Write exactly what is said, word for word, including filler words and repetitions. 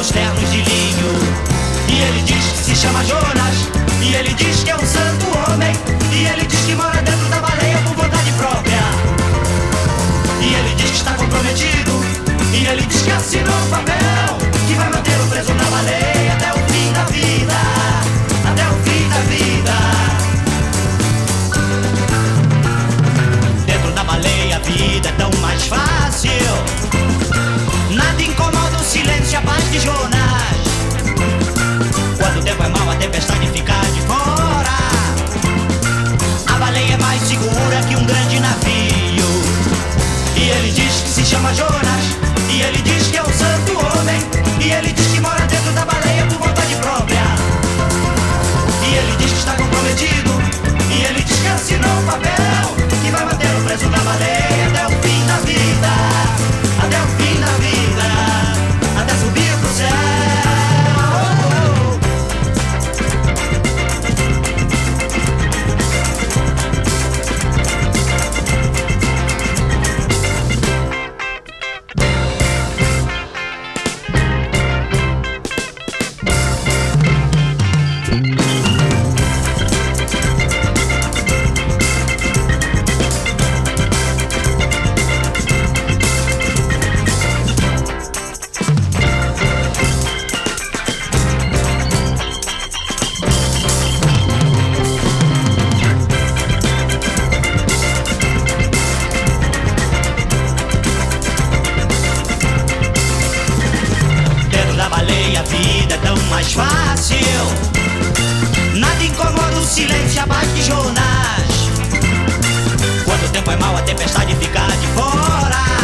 seus ternos de linho. E ele diz que se chama Jonas, e ele diz que é um santo homem, e ele diz que mora dentro da baleia por vontade própria. E ele diz que está comprometido, e ele diz que assinou um papel que vai mantê-lo preso na baleia até o fim da vida, até o fim da vida. Dentro da baleia a vida é tão mais fácil, nada incomoda o silêncio e a paz de Jonas. Quando o tempo é mau, a tempestade fica de fora. A baleia é mais segura que um grande navio. E ele diz que se chama Jonas, e ele diz que é um santo homem, e ele diz que mora dentro da baleia por vontade própria. E ele diz que está comprometido, e ele diz que assinou um papel que vai mantê-lo preso na baleia até o fim da vida, até o fim da vida, até subir pro céu. A vida é tão mais fácil, nada incomoda o silêncio e a paz de Jonas. Quando o tempo é mau, a tempestade fica de fora.